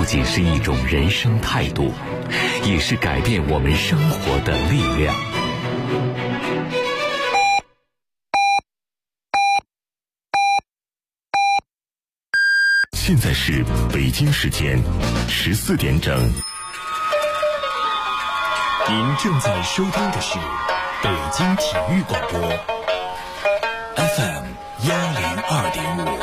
仅是一种人生态度，也是改变我们生活的力量。现在是北京时间14点整。 您正在收听的是北京体育广播 FM 102.5。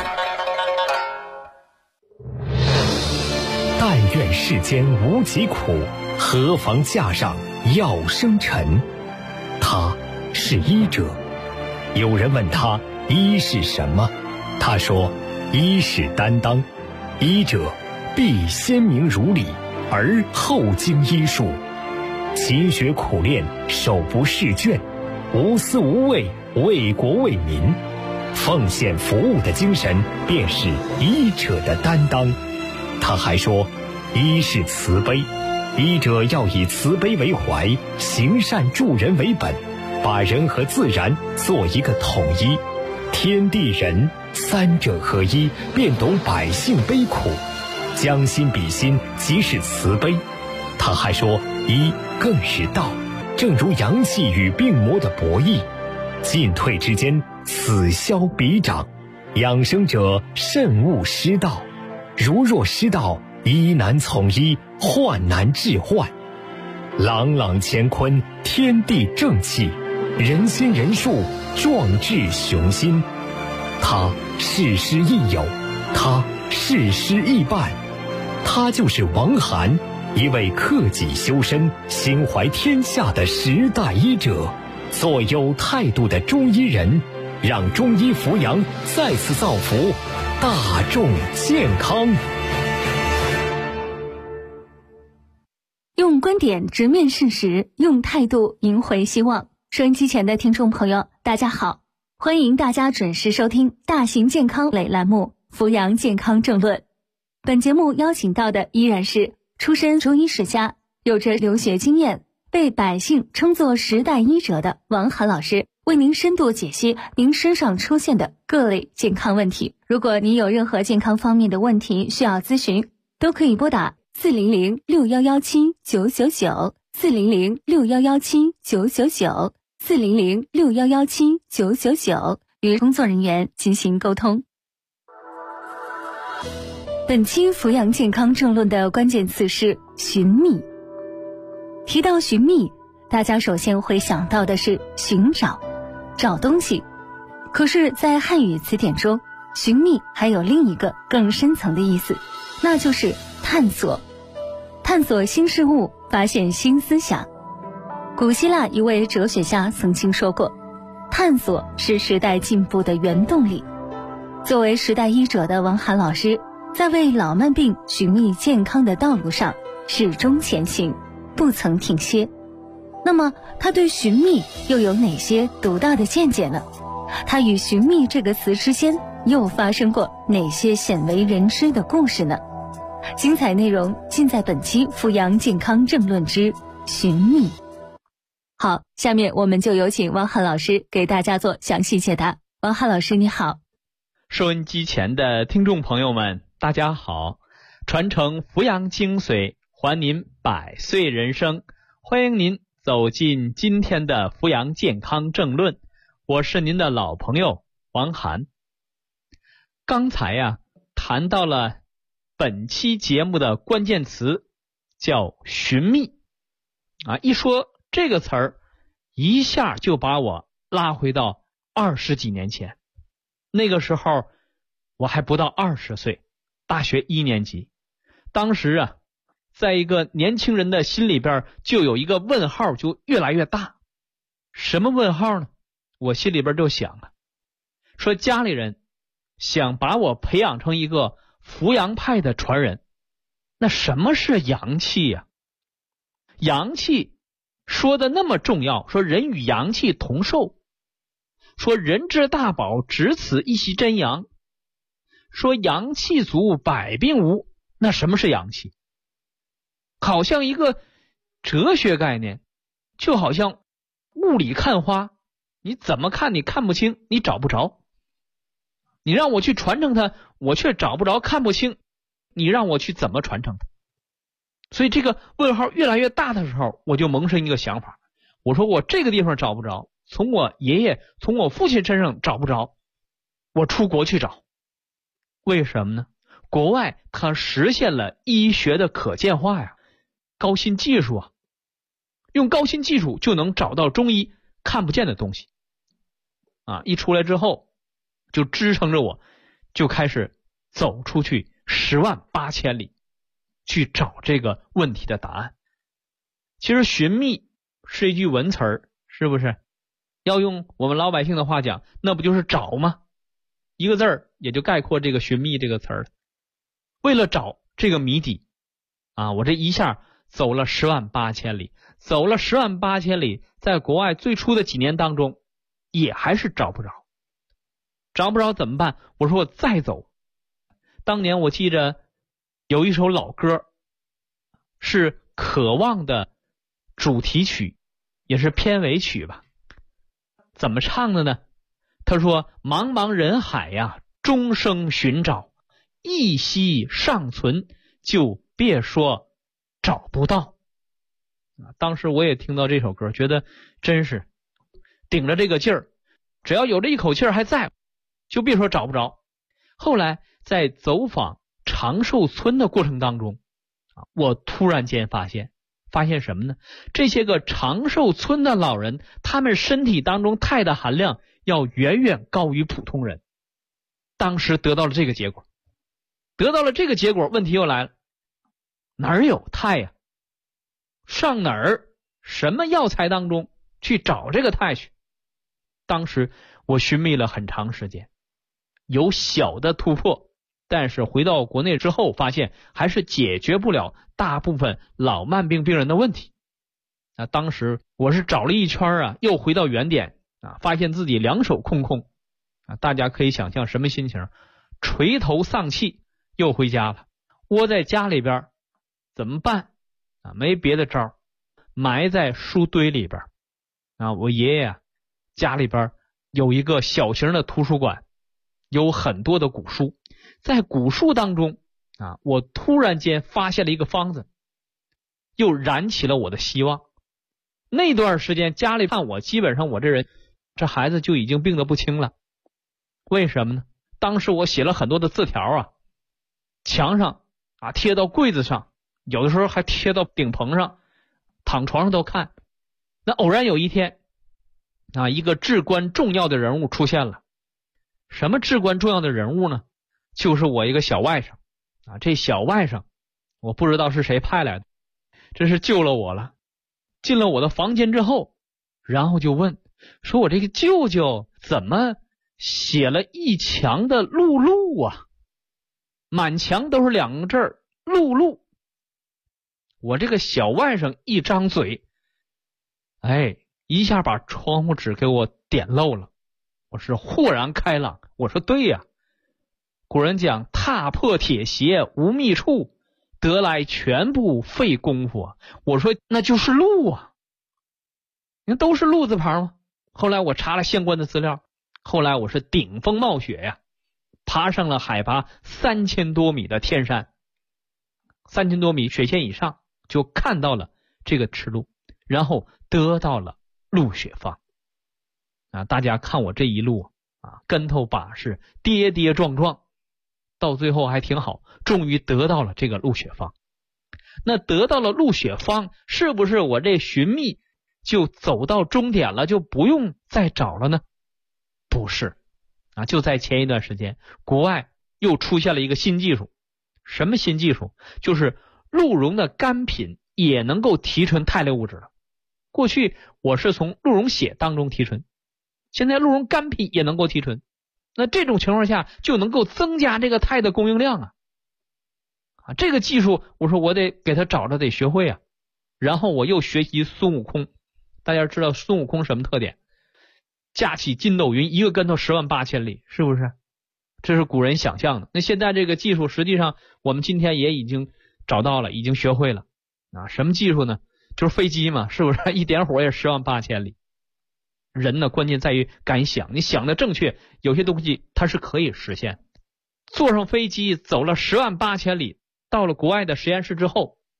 但愿世间无疾苦，何妨架上药生尘。他是医者。有人问他医是什么，他说医是担当。医者必先明如理，而后经医术，勤学苦练，手不释卷，无私无畏，为国为民，奉献服务的精神便是医者的担当。他还说医是慈悲，医者要以慈悲为怀，行善助人为本，把人和自然做一个统一，天地人三者合一，便懂百姓悲苦，将心比心，即是慈悲。他还说医更是道，正如阳气与病魔的博弈，进退之间，此消彼长，养生者慎勿失道，如若失道，医难从医，患难治患。朗朗乾坤，天地正气，人心人术，壮志雄心。他事师亦友，他事师亦伴，他就是王涵，一位克己修身、心怀天下的时代医者，做有态度的中医人，让中医扶阳再次造福大众健康。 用观点直面事实，用态度赢回希望。收音机前的听众朋友，大家好，欢迎大家准时收听大型健康类栏目《扶阳健康政论》。本节目邀请到的依然是出身中医世家，有着留学经验，被百姓称作时代医者的王涵老师，为您深度解析您身上出现的各类健康问题。如果您有任何健康方面的问题需要咨询，都可以拨打400-6117-999，400-6117-999，400-6117-999，与工作人员进行沟通。本期扶阳健康政论的关键词是寻觅。提到寻觅，大家首先会想到的是寻找，找东西。可是在汉语词典中，寻觅还有另一个更深层的意思，那就是探索。探索新事物，发现新思想。古希腊一位哲学家曾经说过，探索是时代进步的原动力。作为时代医者的王涵老师，在为老慢病寻觅健康的道路上始终前行，不曾停歇。那么他对寻觅又有哪些独到的见解呢？他与寻觅这个词之间又发生过哪些鲜为人知的故事呢？精彩内容尽在本期扶阳健康政论之寻觅。好，下面我们就有请王涵老师给大家做详细解答。王涵老师你好。 收音机前的听众朋友们大家好，传承扶阳精髓，还您100岁人生，欢迎您走进今天的扶阳健康政论，我是您的老朋友王涵。刚才谈到了本期节目的关键词叫寻觅一说这个词儿，一下就把我拉回到20几年前。那个时候我还不到20岁，大学1年级。当时在一个年轻人的心里边就有一个问号，就越来越大。什么问号呢？我心里边就想了，说家里人想把我培养成一个扶阳派的传人。那什么是阳气呀？阳气说的那么重要，说人与阳气同寿，说人之大宝，只此一息真阳，说阳气足，百病无。那什么是阳气？好像一个哲学概念，就好像雾里看花，你怎么看你看不清，你找不着。你让我去传承它，我却找不着，看不清，你让我去怎么传承它？ 所以这个问号越来越大的时候，我就萌生一个想法，我说我这个地方找不着，从我爷爷从我父亲身上找不着，我出国去找。为什么呢？国外它实现了医学的可见化呀，高新技术啊，用高新技术就能找到中医看不见的东西啊！一出来之后就支撑着我就开始走出去10万8千里去找这个问题的答案。其实寻觅是一句文词儿，是不是？要用我们老百姓的话讲，那不就是找吗？一个字儿也就概括这个寻觅这个词儿。为了找这个谜底啊，我这一下走了10万8千里，走了10万8千里，在国外最初的几年当中也还是找不着。找不着怎么办？我说我再走。当年我记着有一首老歌，是《渴望》的主题曲，也是片尾曲吧。怎么唱的呢？他说：茫茫人海呀，终生寻找，一息尚存，就别说找不到。当时我也听到这首歌，觉得真是顶着这个劲儿，只要有这一口气儿还在，就别说找不着。后来在走访长寿村的过程当中，我突然间发现什么呢？这些个长寿村的老人，他们身体当中钛的含量要远远高于普通人。当时得到了这个结果，问题又来了，哪儿有钛呀？上哪儿？什么药材当中去找这个钛去？当时我寻觅了很长时间，有小的突破，但是回到国内之后发现还是解决不了大部分老慢病病人的问题。当时我是找了一圈啊，又回到原点啊，发现自己两手空空啊，大家可以想象什么心情，垂头丧气，又回家了。窝在家里边怎么办啊？没别的招，埋在书堆里边啊。我爷爷家里边有一个小型的图书馆，有很多的古书，在古书当中啊，我突然间发现了一个方子，又燃起了我的希望。那段时间家里看我，基本上我这孩子就已经病得不轻了。为什么呢？当时我写了很多的字条啊，墙上啊贴到柜子上，有的时候还贴到顶棚上，躺床上都看。那偶然有一天啊，一个至关重要的人物出现了。什么至关重要的人物呢？就是我一个小外甥啊。这小外甥我不知道是谁派来的，真是救了我了。进了我的房间之后，然后就问说，我这个舅舅怎么写了一墙的碌碌啊，满墙都是两个字儿碌碌。我这个小外甥一张嘴，一下把窗户纸给我点漏了。我是豁然开朗，我说对呀，古人讲踏破铁鞋无觅处，得来全不费功夫啊。我说那就是路啊，你看都是路字旁吗？后来我查了相关的资料，后来我是顶风冒雪呀，爬上了海拔3000多米的天山，3000多米水线以上，就看到了这个赤鹿，然后得到了鹿血方啊。大家看我这一路啊，跟头把式，跌跌撞撞，到最后还挺好，终于得到了这个鹿血方。那得到了鹿血方，是不是我这寻觅就走到终点了，就不用再找了呢？不是啊，就在前一段时间，国外又出现了一个新技术。什么新技术？就是鹿茸的干品也能够提纯肽类物质了。过去我是从鹿茸血当中提纯，现在鹿茸干品也能够提纯，那这种情况下就能够增加这个肽的供应量啊。这个技术我说我得给他找着，得学会啊。然后我又学习孙悟空，大家知道孙悟空什么特点？架起筋斗云，一个跟头10万8千里，是不是？这是古人想象的。那现在这个技术实际上我们今天也已经找到了，已经学会了啊。什么技术呢？就是飞机嘛，是不是？一点火也10万8千里。人呢，关键在于敢想，你想的正确，有些东西它是可以实现。坐上飞机走了10万8千里，到了国外的实验室之后，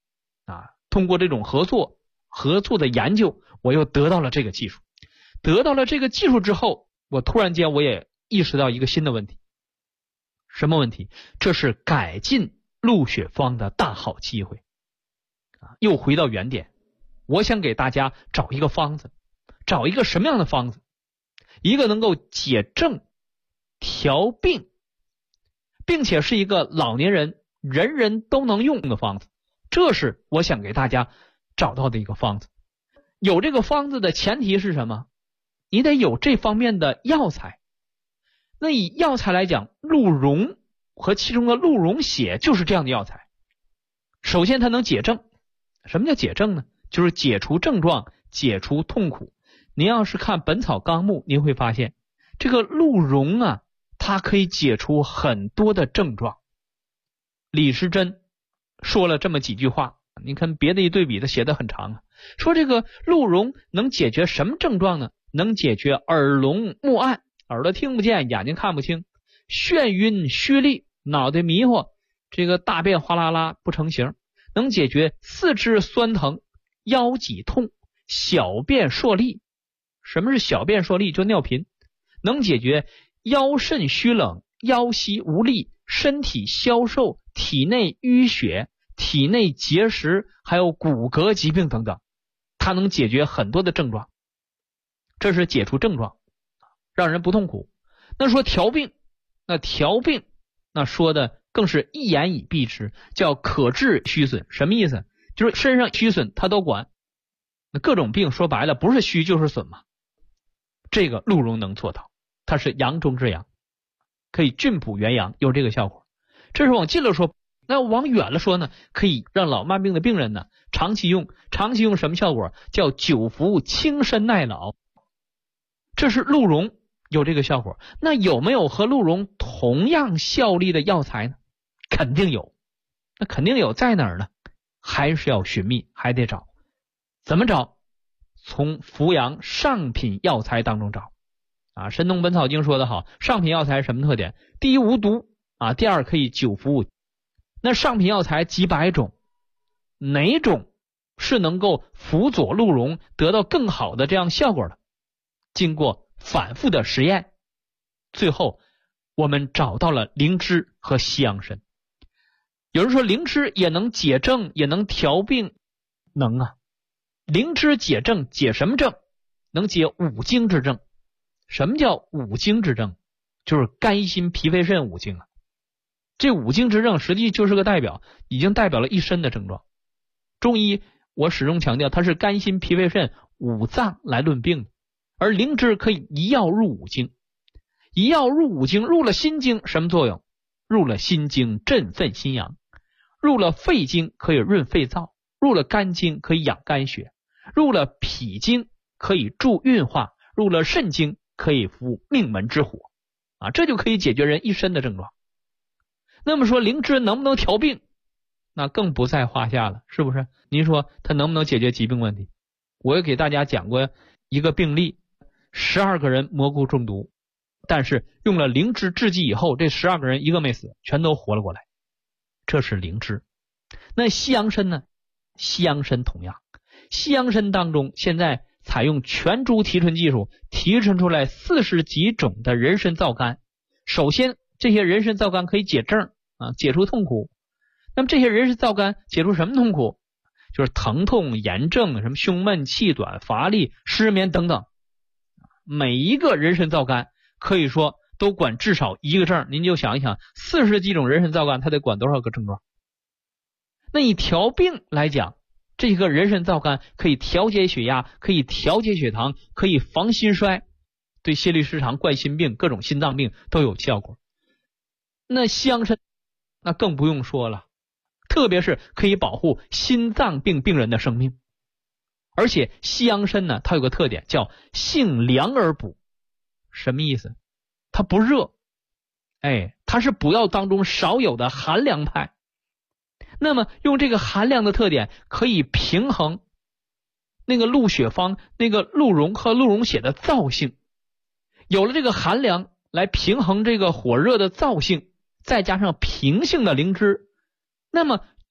通过这种合作的研究，我又得到了这个技术。得到了这个技术之后，我突然间我也意识到一个新的问题。什么问题？这是改进鹿血方的大好机会。又回到原点，我想给大家找一个方子，找一个什么样的方子？一个能够解症、调病，并且是一个老年人人人都能用的方子。这是我想给大家找到的一个方子。有这个方子的前提是什么？你得有这方面的药材。那以药材来讲，鹿茸和其中的鹿茸血就是这样的药材。首先它能解症。什么叫解症呢？就是解除症状，解除痛苦。您要是看《本草纲目》，您会发现这个鹿茸它可以解除很多的症状。李时珍说了这么几句话，你看别的一对比，他写得很长说这个鹿茸能解决什么症状呢？能解决耳聋目暗，耳朵听不见，眼睛看不清，眩晕虚力，脑袋迷糊，这个大便哗啦啦不成形，能解决四肢酸疼，腰脊痛，小便痠利。什么是小便痠利？就尿频。能解决腰肾虚冷，腰膝无力，身体消瘦，体内淤血，体内结石，还有骨骼疾病等等。它能解决很多的症状。这是解除症状，让人不痛苦。那说调病，那调病那说的更是一言以蔽之，叫可治虚损。什么意思？就是身上虚损他都管。那各种病说白了不是虚就是损嘛。这个鹿茸能做到，它是阳中之阳，可以峻补元阳，有这个效果。这是往近了说。那往远了说呢，可以让老慢病的病人呢长期用什么效果？叫久服轻身耐老。这是鹿茸有这个效果。那有没有和鹿茸同样效力的药材呢？肯定有。那肯定有，在哪儿呢？还是要寻觅，还得找。怎么找？从扶阳上品药材当中找。神农本草经说得好，上品药材什么特点？第一无毒第二可以久服。那上品药材几百种，哪种是能够辅佐鹿茸得到更好的这样效果的？经过反复的实验，最后我们找到了灵芝和西洋参。有人说灵芝也能解症，也能调病。能灵芝解症，解什么症？能解五经之症。什么叫五经之症？就是肝心脾肺肾五经这五经之症实际就是个代表，已经代表了一身的症状。中医我始终强调，它是肝心脾肺肾五脏来论病的，而灵芝可以一药入五经。一药入五经，入了心经什么作用？入了心经振奋心阳，入了肺经可以润肺燥，入了肝经可以养肝血，入了脾经可以助运化，入了肾经可以扶命门之火这就可以解决人一身的症状。那么说灵芝能不能调病？那更不在话下了，是不是？您说它能不能解决疾病问题？我也给大家讲过一个病例，12个人蘑菇中毒，但是用了灵芝制剂以后，这12个人一个没死，全都活了过来。这是灵芝。那西洋参呢？西洋参同样，西洋参当中现在采用全株提纯技术，提纯出来40几种的人参皂苷。首先这些人参皂苷可以解症解除痛苦。那么这些人参皂苷解除什么痛苦？就是疼痛、炎症、什么胸闷、气短、乏力、失眠等等。每一个人参皂苷可以说都管至少一个症。您就想一想，40几种人参皂苷它得管多少个症状？那以调病来讲，这个人参皂苷可以调节血压，可以调节血糖，可以防心衰，对心律失常、冠心病、各种心脏病都有效果。那西洋参那更不用说了，特别是可以保护心脏病病人的生命。而且西洋参呢，它有个特点叫性凉而补。什么意思？它不热，它是补药当中少有的寒凉派。那么用这个寒凉的特点，可以平衡那个鹿血方那个鹿茸和鹿茸血的燥性。有了这个寒凉来平衡这个火热的燥性，再加上平性的灵芝，那么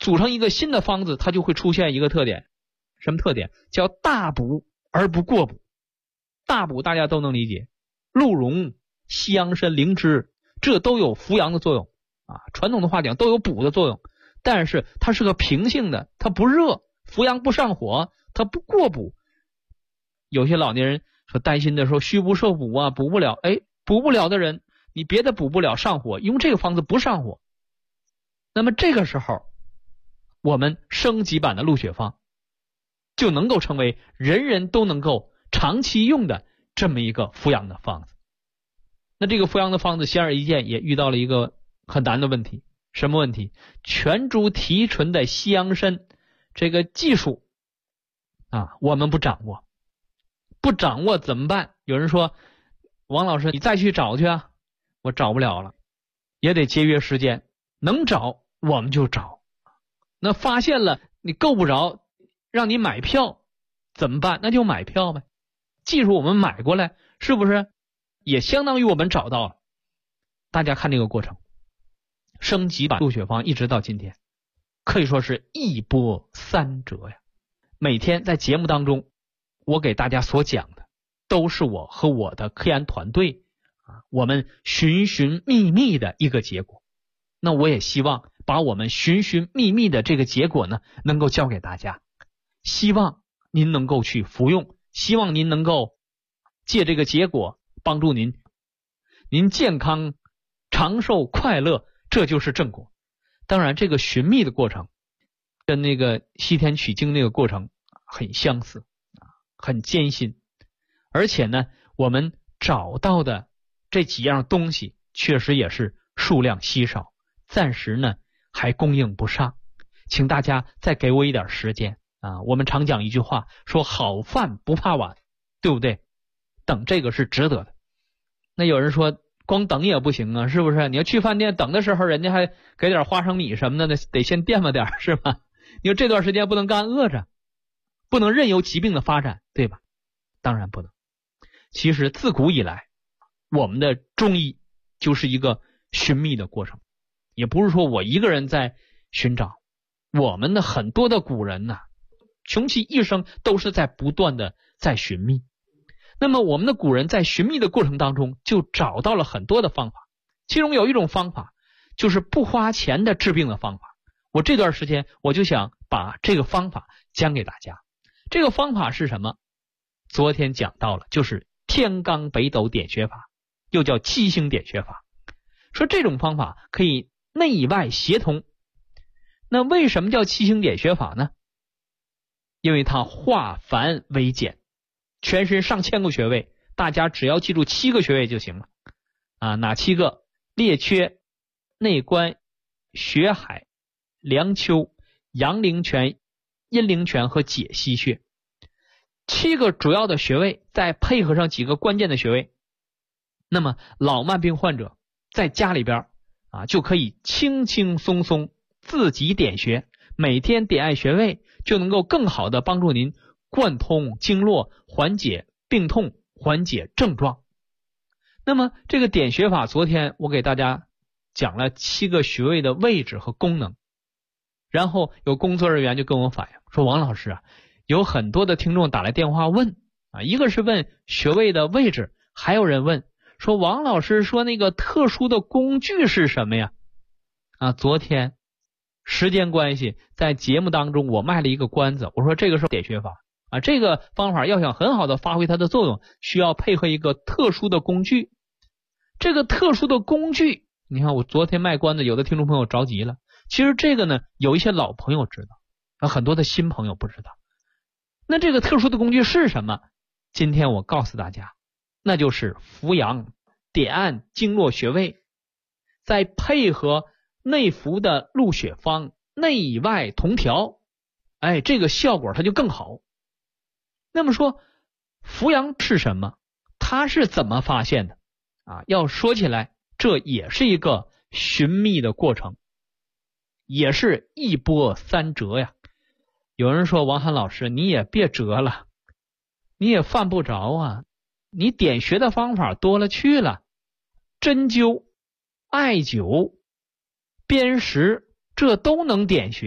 组成一个新的方子，它就会出现一个特点。什么特点？叫大补而不过补。大补大家都能理解，鹿茸、西洋参、灵芝，这都有扶阳的作用啊。传统的话讲都有补的作用，但是它是个平性的，它不热，扶阳不上火，它不过补。有些老年人说担心的时候虚不受补啊，补不了。补不了的人，你别的补不了上火，用这个方子不上火。那么这个时候，我们升级版的鹿血方就能够成为人人都能够长期用的这么一个扶阳的方子。那这个扶阳的方子显而易见也遇到了一个很难的问题。什么问题？全株提纯的西洋参这个技术啊，我们不掌握。不掌握怎么办？有人说，王老师你再去找去啊，我找不了了，也得节约时间，能找我们就找。那发现了你够不着，让你买票怎么办？那就买票呗。技术我们买过来，是不是也相当于我们找到了？大家看这个过程，升级版鹿血方一直到今天，可以说是一波三折呀。每天在节目当中，我给大家所讲的都是我和我的科研团队我们寻寻觅觅的一个结果。那我也希望把我们寻寻觅觅的这个结果呢，能够交给大家，希望您能够去服用，希望您能够借这个结果帮助您健康长寿快乐，这就是正果。当然这个寻觅的过程跟那个西天取经那个过程很相似，很艰辛，而且呢我们找到的这几样东西确实也是数量稀少，暂时呢还供应不上，请大家再给我一点时间啊。我们常讲一句话，说好饭不怕晚，对不对？等这个是值得的。那有人说光等也不行啊，是不是？你要去饭店等的时候，人家还给点花生米什么的，得先垫吧点，是吧？你说这段时间不能干饿着，不能任由疾病的发展，对吧？当然不能。其实自古以来，我们的中医就是一个寻觅的过程，也不是说我一个人在寻找，我们的很多的古人穷其一生都是在不断的在寻觅。那么我们的古人在寻觅的过程当中就找到了很多的方法，其中有一种方法就是不花钱的治病的方法。我这段时间我就想把这个方法讲给大家。这个方法是什么？昨天讲到了，就是天罡北斗点穴法，又叫七星点穴法。说这种方法可以内外协同。那为什么叫七星点穴法呢？因为它化繁为简，全身上千个穴位，大家只要记住7个穴位就行了哪7个？列缺、内关、血海、梁丘、阳陵泉、阴陵泉和解溪穴。7个主要的穴位，再配合上几个关键的穴位，那么老慢病患者在家里边就可以轻轻松松自己点穴，每天点按穴位，就能够更好的帮助您贯通经络，缓解病痛，缓解症状。那么这个点穴法，昨天我给大家讲了7个穴位的位置和功能，然后有工作人员就跟我反映说，王老师有很多的听众打来电话问一个是问穴位的位置，还有人问说，王老师说那个特殊的工具是什么呀？昨天时间关系，在节目当中我卖了一个关子，我说这个是点穴法这个方法要想很好的发挥它的作用，需要配合一个特殊的工具。这个特殊的工具，你看我昨天卖关子，有的听众朋友着急了。其实这个呢，有一些老朋友知道，很多的新朋友不知道。那这个特殊的工具是什么？今天我告诉大家，那就是扶阳点按经络穴位，再配合内服的鹿血方，内外同调，这个效果它就更好。那么说扶阳是什么？它是怎么发现的要说起来，这也是一个寻觅的过程，也是一波三折呀。有人说，王涵老师你也别折了，你也犯不着你点穴的方法多了去了，针灸、艾灸、砭石，这都能点穴，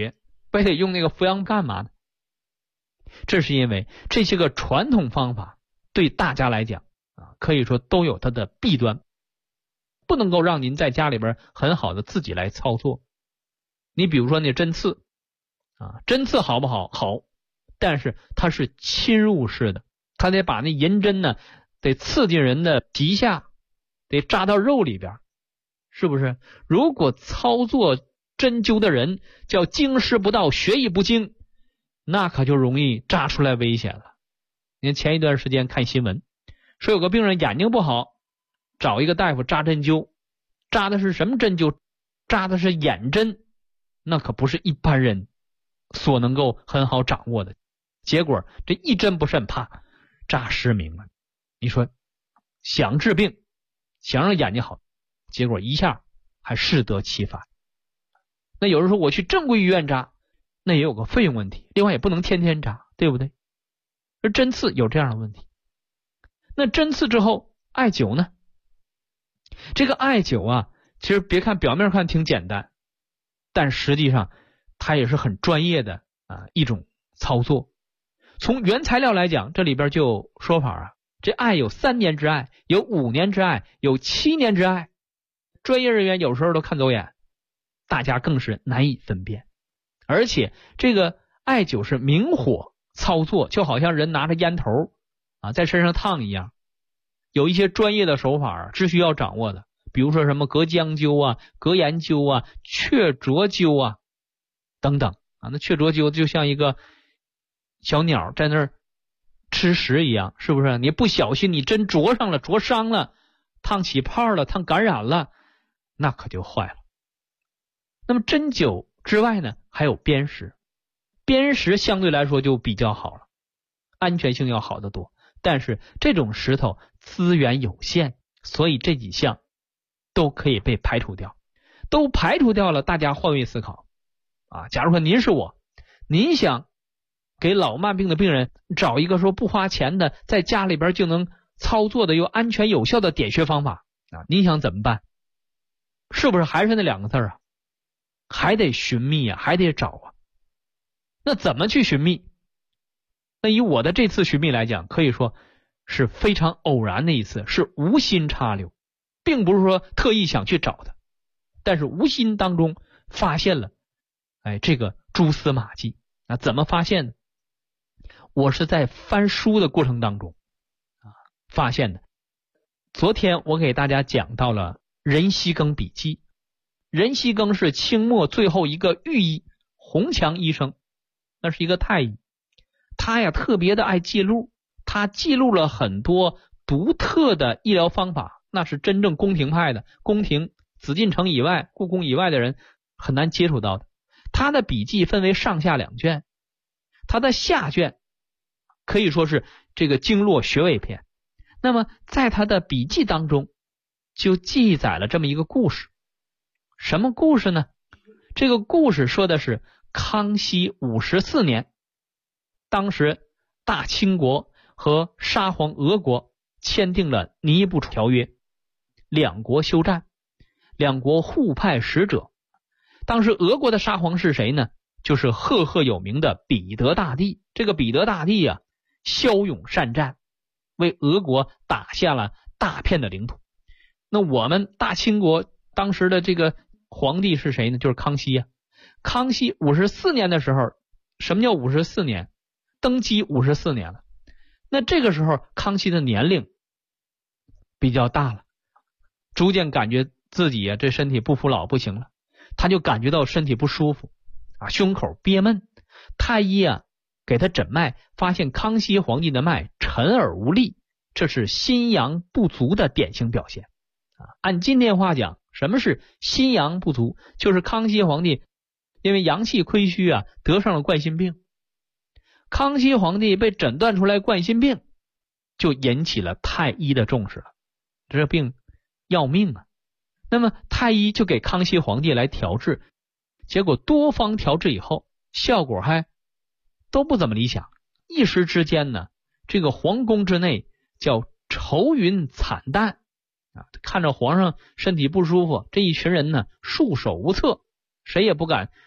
非得用那个扶阳干嘛呢？这是因为这些个传统方法对大家来讲可以说都有它的弊端，不能够让您在家里边很好的自己来操作。你比如说那针刺针刺好不好？好，但是它是侵入式的，它得把那银针呢得刺进人的脐下，得扎到肉里边，是不是？如果操作针灸的人叫经师不到，学艺不精，那可就容易扎出来危险了。您前一段时间看新闻，说有个病人眼睛不好，找一个大夫扎针灸，扎的是什么针灸？扎的是眼针，那可不是一般人所能够很好掌握的。结果这一针不慎，啪，扎失明了。你说想治病，想让眼睛好，结果一下还适得其反。那有人说我去正规医院扎，那也有个费用问题，另外也不能天天扎，对不对？而针刺有这样的问题。那针刺之后艾灸呢？这个艾灸其实别看表面看挺简单，但实际上它也是很专业的一种操作。从原材料来讲，这里边就有说法这艾有3年之艾，有5年之艾，有7年之艾，专业人员有时候都看走眼，大家更是难以分辨。而且这个艾灸是明火操作，就好像人拿着烟头在身上烫一样，有一些专业的手法是需要掌握的，比如说什么隔姜灸隔盐灸雀啄灸等等那雀啄灸就像一个小鸟在那儿吃食一样，是不是？你不小心你针啄上了，啄伤了，烫起泡了，烫感染了，那可就坏了。那么针灸之外呢，还有砭石。砭石相对来说就比较好了，安全性要好得多，但是这种石头资源有限，所以这几项都可以被排除掉。都排除掉了，大家换位思考假如说您是我，您想给老慢病的病人找一个说不花钱的，在家里边就能操作的又安全有效的点穴方法您想怎么办？是不是还是那2个字还得寻觅还得找那怎么去寻觅？那以我的这次寻觅来讲，可以说是非常偶然的一次，是无心插柳，并不是说特意想去找的，但是无心当中发现了这个蛛丝马迹。那怎么发现的？我是在翻书的过程当中发现的。昨天我给大家讲到了任锡庚笔记。任锡庚是清末最后一个御医，洪强医生，那是一个太医。他特别的爱记录，他记录了很多独特的医疗方法，那是真正宫廷派的，宫廷紫禁城以外、故宫以外的人很难接触到的。他的笔记分为上下2卷，他的下卷可以说是这个经络穴位篇。那么在他的笔记当中就记载了这么一个故事。什么故事呢？这个故事说的是康熙54年，当时大清国和沙皇俄国签订了尼布楚条约，2国休战，2国互派使者。当时俄国的沙皇是谁呢？就是赫赫有名的彼得大帝。这个彼得大帝骁勇善战，为俄国打下了大片的领土。那我们大清国当时的这个皇帝是谁呢？就是康熙康熙54年的时候，什么叫54年？登基54年了。那这个时候康熙的年龄比较大了，逐渐感觉自己这身体不服老不行了，他就感觉到身体不舒服胸口憋闷。太医给他诊脉，发现康熙皇帝的脉沉而无力，这是心阳不足的典型表现按今天话讲，什么是心阳不足？就是康熙皇帝因为阳气亏虚得上了冠心病。康熙皇帝被诊断出来冠心病，就引起了太医的重视了，这病要命那么太医就给康熙皇帝来调治，结果多方调治以后，效果还都不怎么理想。一时之间呢，这个皇宫之内叫愁云惨淡看着皇上身体不舒服，这一群人呢束手无策，谁也不敢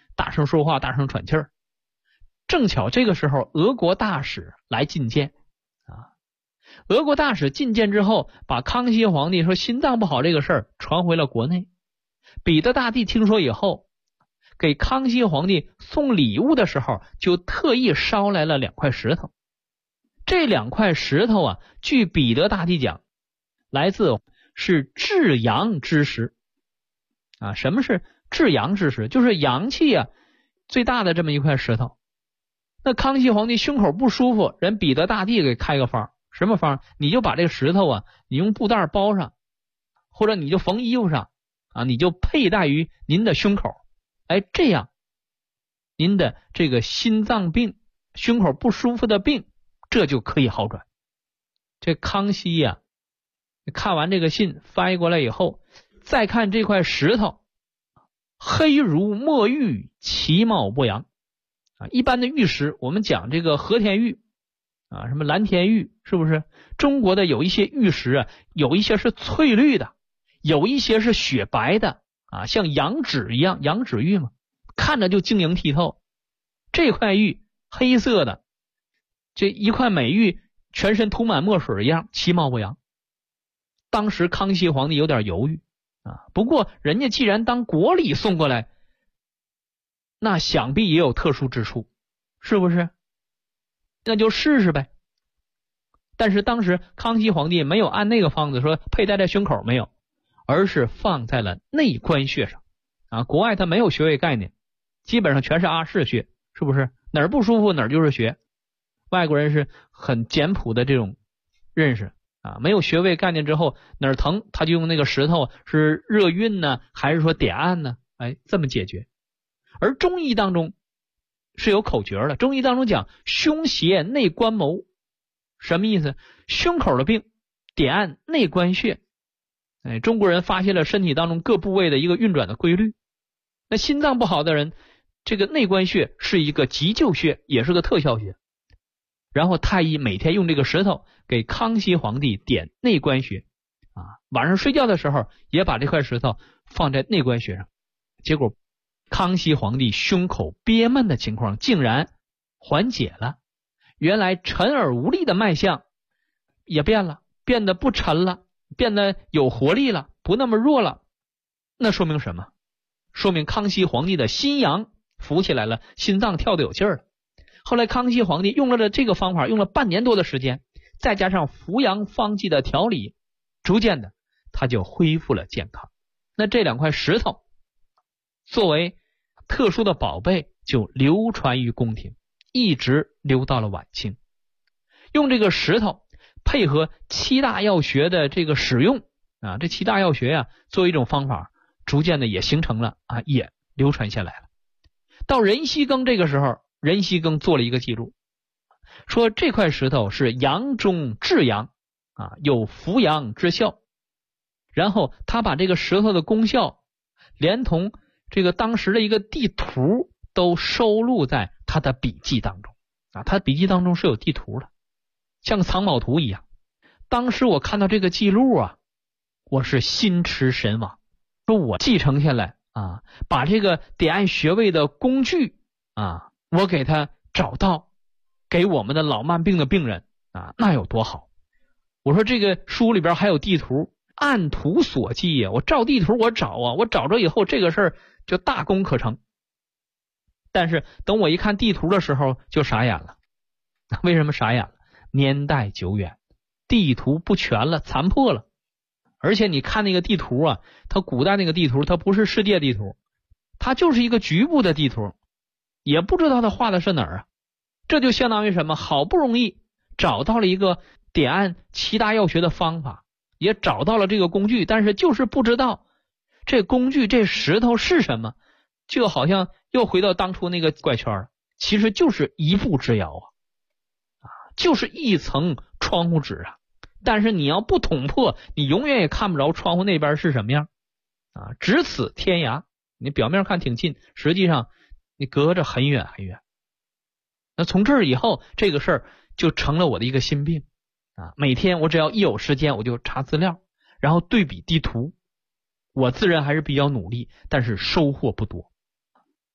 大声说话，大声喘气儿。正巧这个时候俄国大使来觐见啊，俄国大使觐见之后，把康熙皇帝说心脏不好这个事儿传回了国内。彼得大帝听说以后，给康熙皇帝送礼物的时候，就特意捎来了2块石头。这2块石头啊，据彼得大帝讲，来自是至阳之石啊。什么是至阳之石？就是阳气啊最大的这么一块石头。那康熙皇帝胸口不舒服，人彼得大帝给开个方，什么方？你就把这个石头啊，你用布袋包上，或者你就缝衣服上啊，你就佩戴于您的胸口。哎，这样您的这个心脏病、胸口不舒服的病，这就可以好转。这康熙呀，看完这个信翻译过来以后，再看这块石头，黑如墨玉，其貌不扬啊。一般的玉石，我们讲这个和田玉啊，什么蓝田玉，是不是？中国的有一些玉石啊，有一些是翠绿的，有一些是雪白的啊，像羊脂一样，羊脂玉嘛，看着就晶莹剔透。这块玉黑色的，这一块美玉全身涂满墨水一样，其貌不扬。当时康熙皇帝有点犹豫啊，不过人家既然当国礼送过来，那想必也有特殊之处，是不是？那就试试呗。但是当时康熙皇帝没有按那个方子说佩戴在胸口，没有，而是放在了内关穴上啊。国外他没有穴位概念，基本上全是阿是穴，是不是？哪儿不舒服哪儿就是穴。外国人是很简朴的这种认识啊，没有穴位概念之后，哪儿疼他就用那个石头是热运呢，还是说点按呢？哎，这么解决。而中医当中是有口诀的，中医当中讲胸胁内关谋，什么意思？胸口的病点按内关穴。哎，中国人发现了身体当中各部位的一个运转的规律。那心脏不好的人，这个内关穴是一个急救穴，也是个特效穴。然后太医每天用这个石头给康熙皇帝点内关穴啊，晚上睡觉的时候也把这块石头放在内关穴上。结果康熙皇帝胸口憋闷的情况竟然缓解了，原来沉而无力的脉象也变了，变得不沉了，变得有活力了，不那么弱了。那说明什么？说明康熙皇帝的心阳浮起来了，心脏跳得有劲儿了。后来康熙皇帝用了这个方法，用了半年多的时间，再加上扶阳方剂的调理，逐渐的他就恢复了健康。那这2块石头作为特殊的宝贝，就流传于宫廷，一直流到了晚清。用这个石头配合7大药学的这个使用啊，这7大药学啊，作为一种方法，逐渐的也形成了啊，也流传下来了。到壬戌庚这个时候，壬戌庚做了一个记录，说这块石头是阳中至阳啊，有扶阳之效。然后他把这个石头的功效连同这个当时的一个地图都收录在他的笔记当中啊，他笔记当中是有地图的，像藏宝图一样。当时我看到这个记录啊，我是心驰神往，说我继承下来啊，把这个点按穴位的工具啊，我给他找到，给我们的老慢病的病人啊，那有多好。我说这个书里边还有地图，按图索骥呀，我照地图我找啊，我找着以后这个事儿就大功可成。但是等我一看地图的时候就傻眼了。为什么傻眼了？年代久远，地图不全了，残破了。而且你看那个地图啊，它古代那个地图它不是世界地图，它就是一个局部的地图，也不知道它画的是哪儿啊。这就相当于什么？好不容易找到了一个点按7大药学的方法，也找到了这个工具，但是就是不知道这工具这石头是什么，就好像又回到当初那个怪圈了。其实就是一步之遥啊，就是一层窗户纸啊。但是你要不捅破，你永远也看不着窗户那边是什么样啊！咫尺天涯，你表面看挺近，实际上你隔着很远很远。那从这儿以后，这个事儿就成了我的一个心病啊！每天我只要一有时间，我就查资料，然后对比地图。我自认还是比较努力，但是收获不多。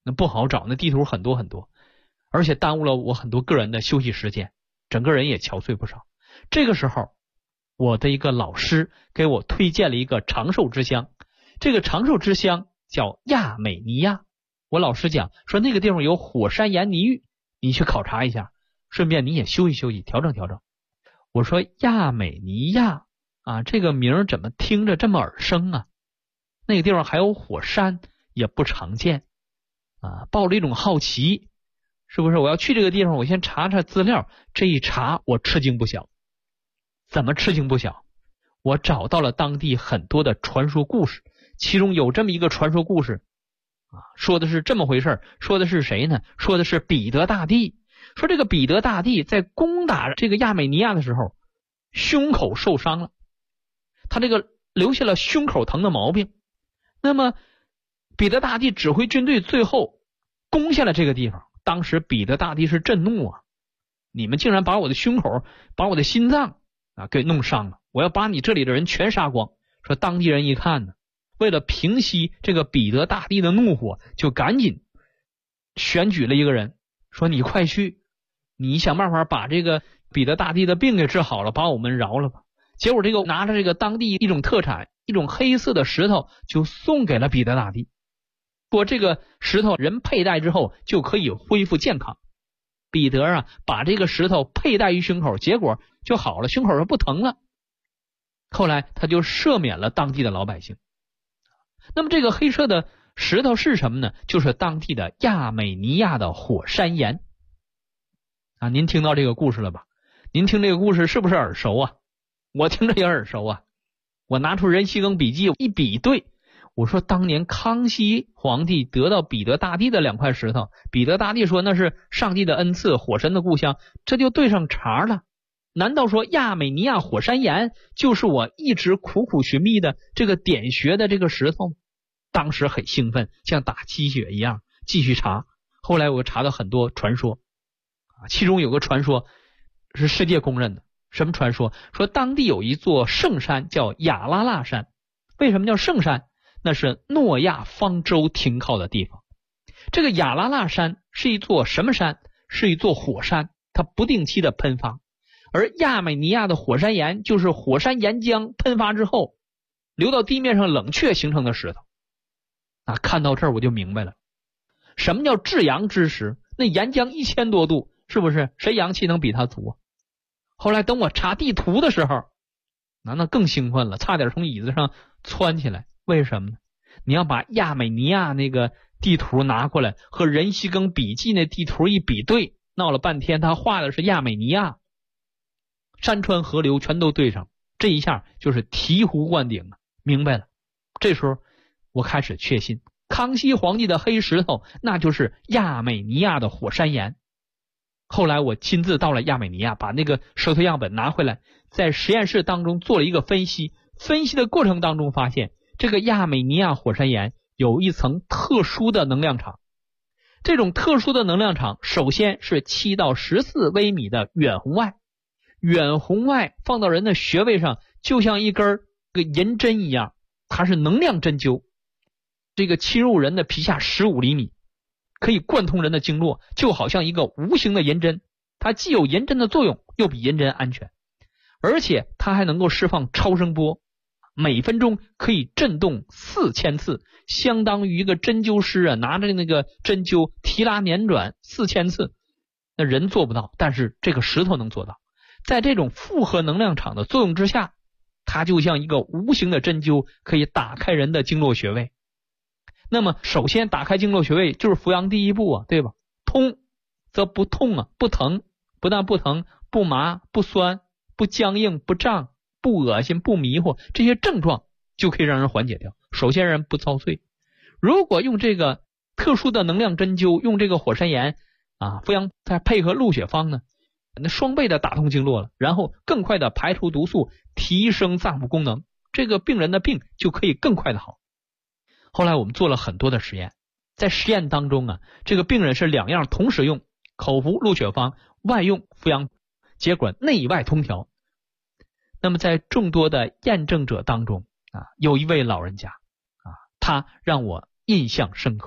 那不好找，那地图很多很多，而且耽误了我很多个人的休息时间，整个人也憔悴不少。这个时候我的一个老师给我推荐了一个长寿之乡，这个长寿之乡叫亚美尼亚。我老师讲说那个地方有火山岩泥域，你去考察一下，顺便你也休息休息，调整调整。我说亚美尼亚啊，这个名怎么听着这么耳生啊？那个地方还有火山，也不常见啊。抱着一种好奇，是不是我要去这个地方，我先查查资料。这一查我吃惊不小。怎么吃惊不小？我找到了当地很多的传说故事，其中有这么一个传说故事啊，说的是这么回事，说的是谁呢？说的是彼得大帝。说这个彼得大帝在攻打这个亚美尼亚的时候，胸口受伤了，他这个留下了胸口疼的毛病。那么彼得大帝指挥军队最后攻下了这个地方，当时彼得大帝是震怒啊，你们竟然把我的胸口，把我的心脏啊给弄伤了，我要把你这里的人全杀光。说当地人一看呢，为了平息这个彼得大帝的怒火，就赶紧选举了一个人，说你快去，你想办法把这个彼得大帝的病给治好了，把我们饶了吧。结果这个拿着这个当地一种特产，一种黑色的石头，就送给了彼得大帝，说这个石头人佩戴之后就可以恢复健康。彼得啊，把这个石头佩戴于胸口，结果就好了，胸口不疼了。后来他就赦免了当地的老百姓。那么这个黑色的石头是什么呢？就是当地的亚美尼亚的火山岩啊。您听到这个故事了吧？您听这个故事是不是耳熟啊？我听着也耳熟啊。我拿出《人西更笔记》一比对，我说当年康熙皇帝得到彼得大帝的2块石头，彼得大帝说那是上帝的恩赐，火神的故乡，这就对上茬了。难道说亚美尼亚火山岩就是我一直苦苦寻觅的这个点穴的这个石头吗？当时很兴奋，像打鸡血一样继续查。后来我查到很多传说啊，其中有个传说是世界公认的。什么传说？说当地有一座圣山叫亚拉腊山。为什么叫圣山？那是诺亚方舟停靠的地方。这个亚拉腊山是一座什么山？是一座火山，它不定期的喷发。而亚美尼亚的火山岩就是火山岩浆喷发之后流到地面上冷却形成的石头啊。看到这儿我就明白了，什么叫至阳之石？那岩浆1000多度，是不是谁阳气能比它足啊？后来等我查地图的时候，那更兴奋了，差点从椅子上窜起来。为什么呢？你要把亚美尼亚那个地图拿过来和《人西更笔记》那地图一比对，闹了半天他画的是亚美尼亚，山川河流全都对上，这一下就是醍醐灌顶啊！明白了。这时候我开始确信，康熙皇帝的黑石头那就是亚美尼亚的火山岩。后来我亲自到了亚美尼亚，把那个石头样本拿回来，在实验室当中做了一个分析。分析的过程当中发现，这个亚美尼亚火山岩有一层特殊的能量场。这种特殊的能量场首先是7到14微米的远红外，远红外放到人的穴位上就像一根个银针一样，它是能量针灸，这个侵入人的皮下15厘米，可以贯通人的经络，就好像一个无形的银针。它既有银针的作用，又比银针安全，而且它还能够释放超声波，每分钟可以震动4000次，相当于一个针灸师啊拿着那个针灸提拉捻转4000次。那人做不到，但是这个石头能做到。在这种复合能量场的作用之下，它就像一个无形的针灸，可以打开人的经络穴位。那么首先打开经络穴位就是扶阳第一步啊，对吧？通则不痛啊，不疼，不但不疼，不麻，不酸，不僵硬，不胀，不恶心，不迷糊，这些症状就可以让人缓解掉。首先让人不操碎。如果用这个特殊的能量针灸，用这个火山岩啊，扶阳再配合鹿血方呢，那双倍的打通经络了，然后更快的排除毒素，提升脏腑功能，这个病人的病就可以更快的好。后来我们做了很多的实验，在实验当中啊，这个病人是2样同时用，口服鹿血方，外用扶阳，结果内外通调。那么在众多的验证者当中啊，有一位老人家啊，他让我印象深刻。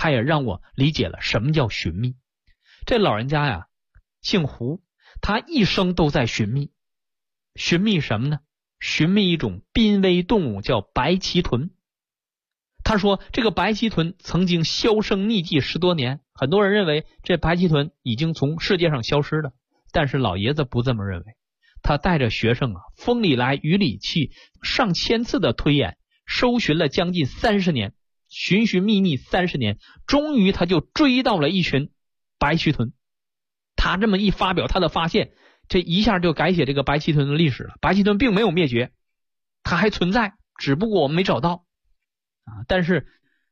他也让我理解了什么叫寻觅。这老人家呀，姓胡，他一生都在寻觅。寻觅什么呢？寻觅一种濒危动物，叫白鳍豚。他说这个白鳍豚曾经销声匿迹10多年，很多人认为这白鳍豚已经从世界上消失了，但是老爷子不这么认为。他带着学生风里来雨里去，上千次的推演，搜寻了将近30年，寻寻觅觅30年，终于他就追到了一群白鳍豚。他这么一发表他的发现，这一下就改写这个白鳍豚的历史了。白鳍豚并没有灭绝，它还存在，只不过我们没找到但是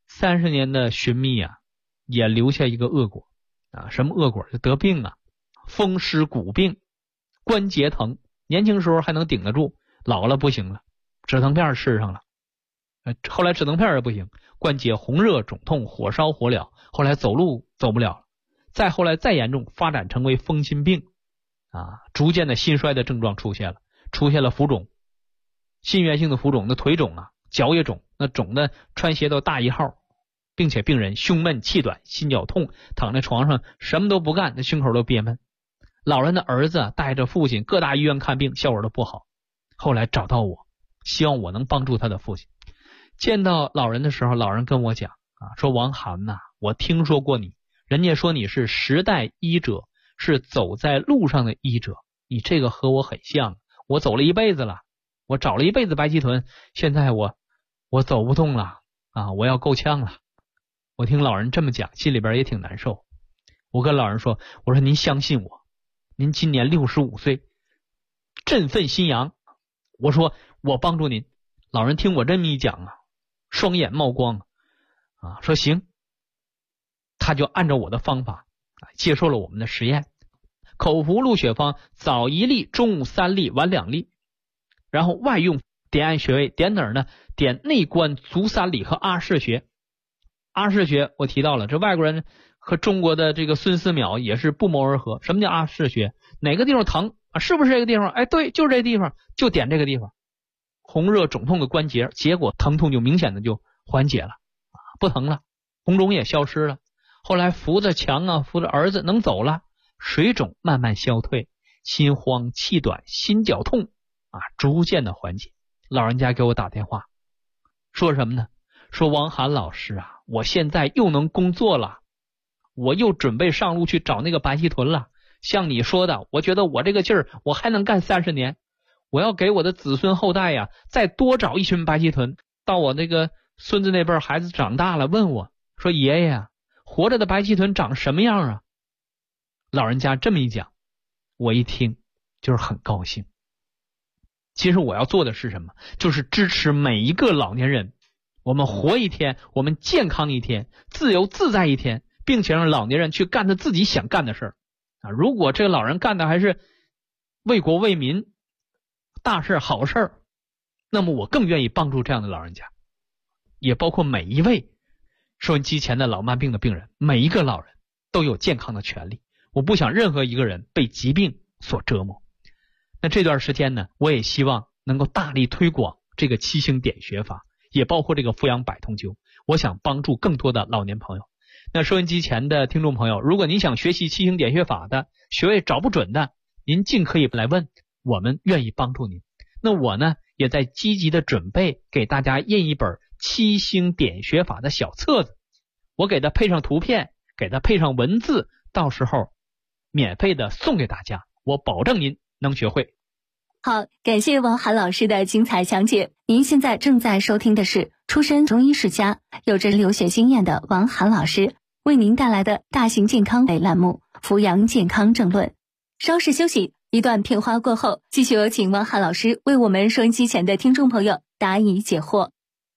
30年的寻觅也留下一个恶果什么恶果？就得病风湿骨病，关节疼，年轻时候还能顶得住，老了不行了，止疼片吃上了，后来止疼片也不行，关节红热肿痛，火烧火燎，后来走路走不了了，再后来再严重，发展成为风心病逐渐的心衰的症状出现了浮肿，心源性的浮肿，那腿肿脚也肿，那肿的穿鞋都大1号，并且病人胸闷气短，心绞痛，躺在床上什么都不干，那胸口都憋闷。老人的儿子带着父亲各大医院看病，效果都不好，后来找到我，希望我能帮助他的父亲。见到老人的时候，老人跟我讲说王涵我听说过你，人家说你是时代医者，是走在路上的医者，你这个和我很像，我走了一辈子了，我找了一辈子白鳍豚，现在我走不动了我要够呛了。我听老人这么讲，心里边也挺难受。我跟老人说，我说您相信我，您今年65岁，振奋心扬，我说我帮助您。老人听我这么一讲双眼冒光说行。他就按照我的方法接受了我们的实验，口服鹿血方，早1粒，中午3粒，晚2粒，然后外用点按穴位，点哪儿呢？点内关、足三里和阿是穴。阿是穴我提到了，这外国人和中国的这个孙思邈也是不谋而合。什么叫阿是穴？哪个地方疼是不是这个地方？对，就是这地方，就点这个地方。红热肿痛的关节，结果疼痛就明显的就缓解了不疼了，红肿也消失了。后来扶着墙扶着儿子能走了，水肿慢慢消退，心慌气短，心绞痛逐渐的缓解。老人家给我打电话说什么呢？说王涵老师我现在又能工作了，我又准备上路去找那个白鳍豚了。像你说的，我觉得我这个劲儿我还能干30年，我要给我的子孙后代再多找一群白鳍豚，到我那个孙子那辈孩子长大了问我说，爷爷活着的白鳍豚长什么样老人家这么一讲，我一听就是很高兴。其实我要做的是什么？就是支持每一个老年人，我们活一天，我们健康一天，自由自在一天，并且让老年人去干他自己想干的事儿如果这个老人干的还是为国为民大事好事，那么我更愿意帮助这样的老人家，也包括每一位收音机前的老慢病的病人，每一个老人都有健康的权利，我不想任何一个人被疾病所折磨。那这段时间呢，我也希望能够大力推广这个7星点穴法，也包括这个扶阳百痛灸，我想帮助更多的老年朋友。那收音机前的听众朋友，如果您想学习7星点穴法的，穴位找不准的，您尽可以来问，我们愿意帮助您。那我呢，也在积极的准备给大家印一本7星点穴法的小册子，我给它配上图片，给它配上文字，到时候免费的送给大家，我保证您能学会。 好，感谢王涵老师的精彩讲解。您现在正在收听的是出身中医世家、有着留学经验的王涵老师为您带来的大型健康类栏目《扶阳健康政论》。稍事休息，一段片花过后，继续有请王涵老师为我们收音机前的听众朋友答疑解惑。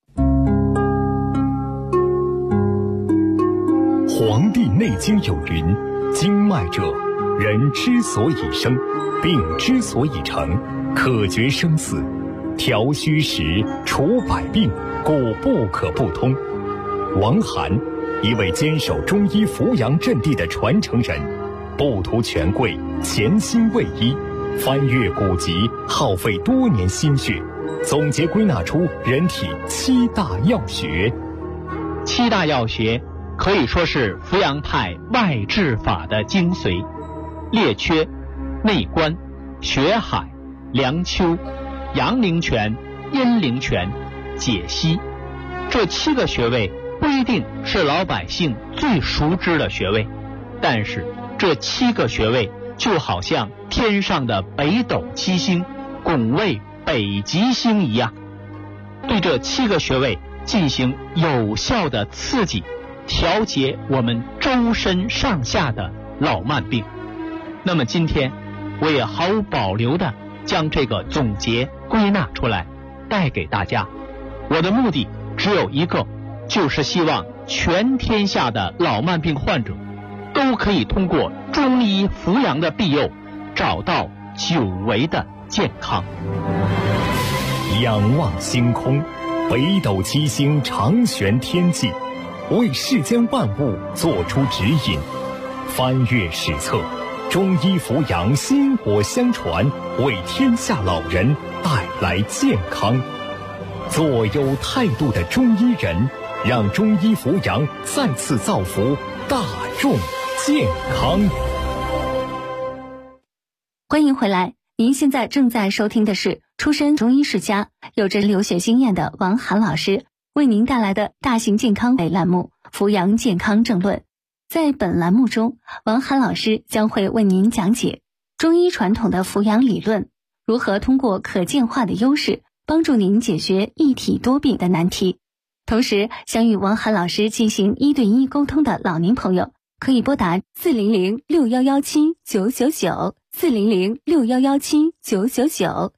《黄帝内经》有云：经脉者，人之所以生，病之所以成，可决生死，调虚实，除百病，故不可不通。王涵，一位坚守中医扶阳阵地的传承人，不图权贵，潜心为医，翻阅古籍，耗费多年心血，总结归纳出人体7大要穴。 7大要穴可以说是扶阳派外治法的精髓。列缺、内关、血海、梁丘、阳陵泉、阴陵泉、解析，这7个穴位不一定是老百姓最熟知的穴位，但是这7个穴位就好像天上的北斗七星拱卫北极星一样，对这7个穴位进行有效的刺激，调节我们周身上下的老慢病。那么今天我也毫无保留的将这个总结归纳出来带给大家，我的目的只有一个，就是希望全天下的老慢病患者都可以通过中医扶阳的庇佑，找到久违的健康。 仰望星空，北斗七星长悬天际，为世间万物做出指引。翻阅史册，中医扶阳薪火相传，为天下老人带来健康。做有态度的中医人，让中医扶阳再次造福大众健康。 欢迎回来，您现在正在收听的是出身中医世家、有着留学经验的王涵老师为您带来的大型健康栏目《扶阳健康正论》。在本栏目中，王涵老师将会为您讲解中医传统的扶阳理论，如何通过可见化的优势帮助您解决一体多病的难题。同时，想与王涵老师进行1对1沟通的老年朋友，可以拨打40061179999 400611799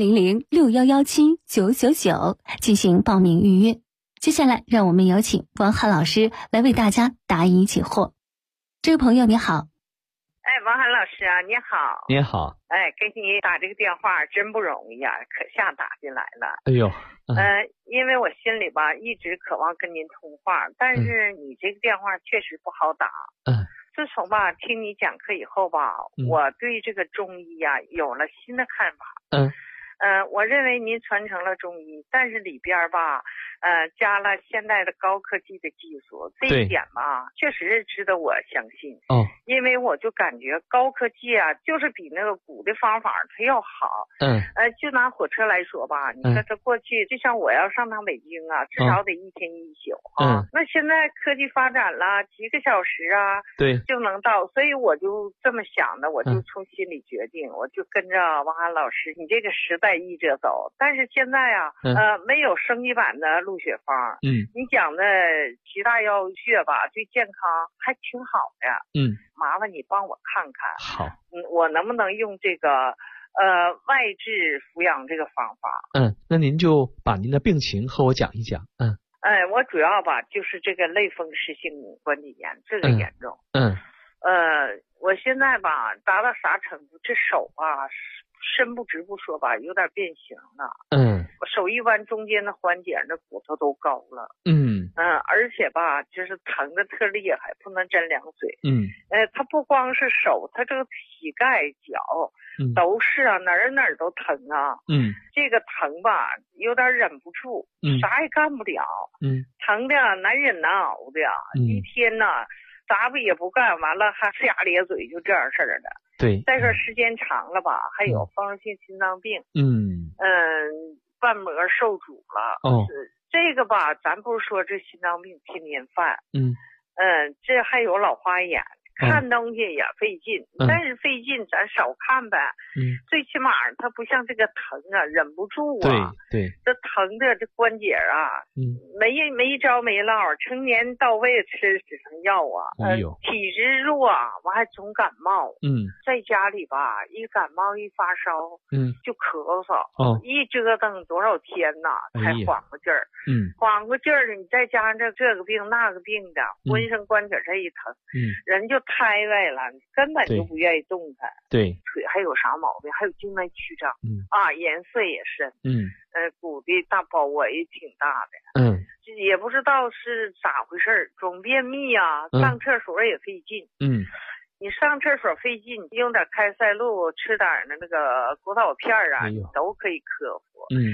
400611799进行报名预约。接下来，让我们有请王涵老师来为大家答疑解惑。这位朋友你好。 王涵老师啊，你好。 你好。 给你打这个电话真不容易啊，可下打进来了。 哎呦。 因为我心里吧一直渴望跟您通话，但是你这个电话确实不好打。自从吧听你讲课以后吧，我对这个中医啊有了新的看法。我认为您传承了中医，但是里边吧加了现代的高科技的技术，这一点吧确实是值得我相信。因为我就感觉高科技啊就是比那个古的方法它要好。就拿火车来说吧，你看这过去就像我要上趟北京啊，至少得1天1宿啊。那现在科技发展了，几个小时啊就能到，所以我就这么想的，我就从心里决定，我就跟着王涵老师你这个时代医者走。但是现在啊没有升级版的鹿血方。你讲的7大要穴吧对健康还挺好的。麻烦你帮我看看。 好。 我能不能用这个外治扶阳这个方法？ 那您就把您的病情和我讲一讲。 我主要吧就是这个类风湿性关节炎，这个严重。我现在吧达到啥程度？这手吧伸不直不说吧，有点变形了。我手一弯，中间的关节那骨头都高了。而且吧就是疼的特厉害，不能沾凉水。它不光是手，它这个膝盖脚都是啊，哪儿都疼啊。这个疼吧有点忍不住，啥也干不了。疼的难忍难熬的，一天呢啥不也不干，完了还呲牙咧嘴，就这样式儿的。再说时间长了吧，还有风湿性心脏病。瓣膜受阻了。这个吧咱不是说这心脏病天天犯。这还有老花眼，看东西也费劲。但是费劲咱少看呗。最起码它不像这个疼啊忍不住啊。这疼的这关节啊没着没落，成年到位吃止疼药啊。体质弱，我还总感冒。在家里吧一感冒一发烧就咳嗽。一折腾多少天呐才缓过劲儿。缓过劲儿，你再加上这个病那个病的，浑身关节这一疼，人就瘫歪了，根本就不愿意动弹。腿还有啥毛病？还有静脉曲张。颜色也深。骨的大包围也挺大的。也不知道是咋回事，总便秘啊，上厕所也费劲。你上厕所费劲，用点开塞露，吃点那个骨头片啊，你都可以克服。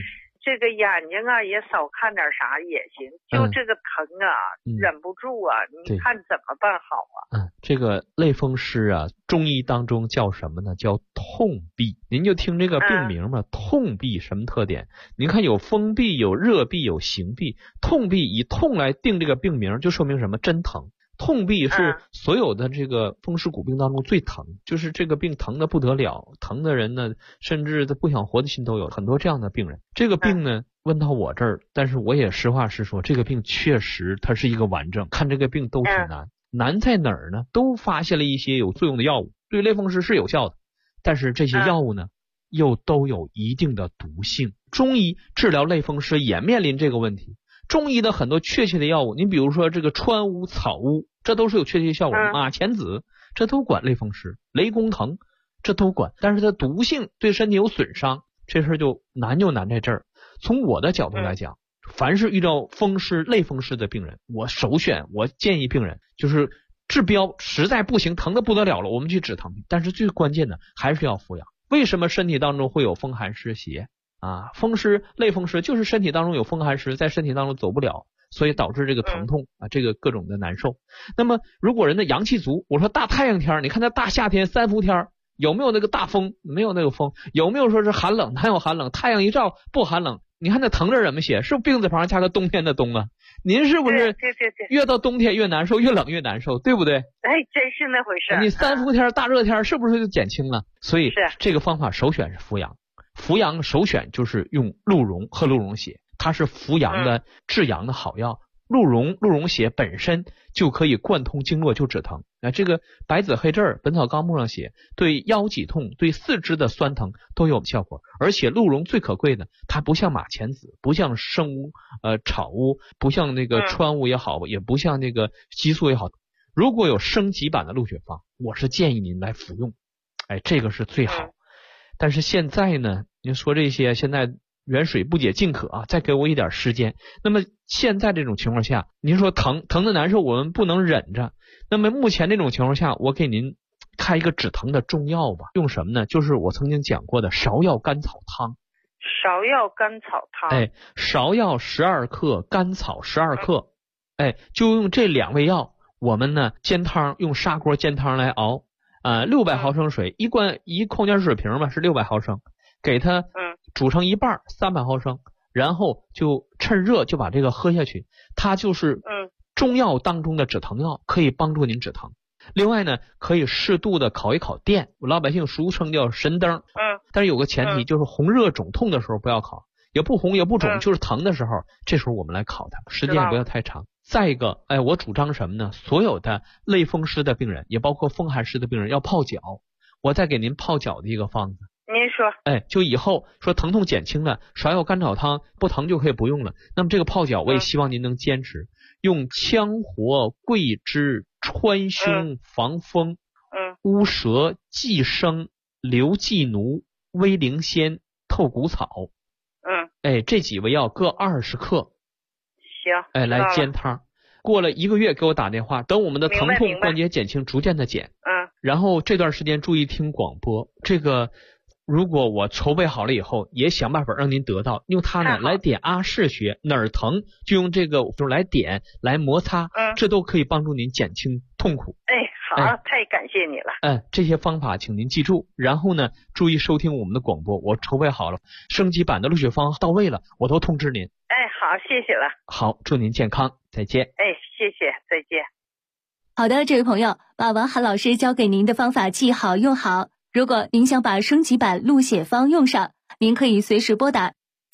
这个眼睛啊也少看点啥也行，就这个疼啊，忍不住啊，你看怎么办好啊？ 这个类风湿啊，中医当中叫什么呢？叫痛痹。您就听这个病名嘛，痛痹什么特点？您看有风痹、有热痹、有行痹。痛痹以痛来定这个病名，就说明什么？真疼。痛痹是所有的这个风湿骨病当中最疼，就是这个病疼的不得了，疼的人呢，甚至他不想活的心都有，很多这样的病人。这个病呢，问到我这儿，但是我也实话实说，这个病确实它是一个顽症，看这个病都挺难。难在哪儿呢？都发现了一些有作用的药物，对类风湿是有效的，但是这些药物呢，又都有一定的毒性。中医治疗类风湿也面临这个问题。中医的很多确切的药物，你比如说这个川乌、草乌，这都是有确切效果的。马钱子这都管类风湿，雷公藤这都管，但是它毒性对身体有损伤，这事就难在这儿。从我的角度来讲，凡是遇到风湿、类风湿的病人，我首选，我建议病人就是治标，实在不行，疼得不得了了，我们去治疼，但是最关键的还是要服养。为什么身体当中会有风寒湿邪？风湿、类风湿就是身体当中有风寒湿，在身体当中走不了，所以导致这个疼痛这个各种的难受。那么如果人的阳气足，我说大太阳天，你看那大夏天三伏天，有没有那个大风？没有那个风。有没有说是寒冷？哪有寒冷？太阳一照不寒冷。你看那疼着怎么写？是不是病字旁加个冬天的冬啊？您是不是对越到冬天越难受，越冷越难受，对不对？ 真是那回事。 你三伏天、大热天是不是就减轻了？所以这个方法首选是服养。服养首选就是用鹿茸和鹿茸血，它是服阳的治阳的好药。鹿茸血本身就可以贯通经络，就止疼。这个白子黑痣本草纲目上写，对腰脊痛、对四肢的酸疼都有效果。而且鹿茸最可贵的，它不像马钱子，不像生乌、草乌，不像那个川乌也好，也不像那个激素也好。如果有升级版的鹿血方，我是建议您来服用，这个是最好。但是现在呢，您说这些现在远水不解近渴再给我一点时间。那么现在这种情况下，您说疼的难受，我们不能忍着。那么目前这种情况下，我给您开一个止疼的中药吧。用什么呢？就是我曾经讲过的芍药甘草汤。 芍药甘草汤。 芍药12克，甘草12克。就用这2味药，我们呢煎汤，用砂锅煎汤来熬。600毫升水，一矿泉水瓶嘛是600毫升，给它煮成一半300毫升，然后就趁热就把这个喝下去。它就是中药当中的止疼药，可以帮助您止疼。另外呢，可以适度的烤一烤电，老百姓俗称叫神灯。但是有个前提，就是红热肿痛的时候不要烤，也不红也不肿，就是疼的时候，这时候我们来烤它，时间也不要太长。再一个，我主张什么呢？所有的类风湿的病人，也包括风寒湿的病人要泡脚。我再给您泡脚的一个方子。 您说。 就以后说疼痛减轻了，芍药甘草汤不疼就可以不用了。那么这个泡脚，我也希望您能坚持，用羌活、桂枝、川芎、防风、乌蛇、寄生、刘寄奴、威灵仙、透骨草。这几味药各20克。 行。 来煎汤。过了1个月给我打电话，等我们的疼痛关节减轻，逐渐的减。然后这段时间注意听广播。这个如果我筹备好了以后，也想办法让您得到，用它呢来点阿是穴，哪儿疼就用这个就来点来摩擦，这都可以帮助您减轻痛苦。 好，太感谢你了。 这些方法请您记住，然后呢注意收听我们的广播。我筹备好了，升级版的鹿血方到位了，我都通知您。 好，谢谢了。 好，祝您健康，再见。 谢谢，再见。 好的，这位朋友，把王涵老师教给您的方法记好用好。如果您想把升级版鹿血方用上，您可以随时拨打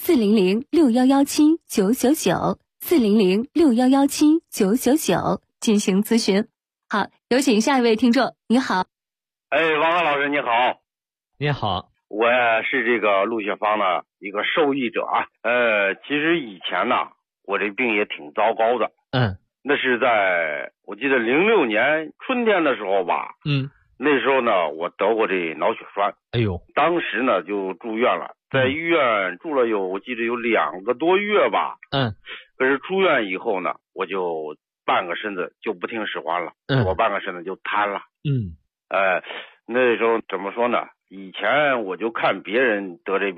400-6117-999 400-6117-999进行咨询。好，有请下一位听众。你好。 王涵老师你好。 你好。 我是这个鹿血方的一个受益者其实以前呢，我这病也挺糟糕的。那是在我记得06年春天的时候吧。那时候呢，我得过这脑血栓。当时呢就住院了，在医院住了我记得有2个多月吧。可是出院以后呢，我就半个身子就不听使唤了，我半个身子就瘫了。那时候怎么说呢？以前我就看别人得这病，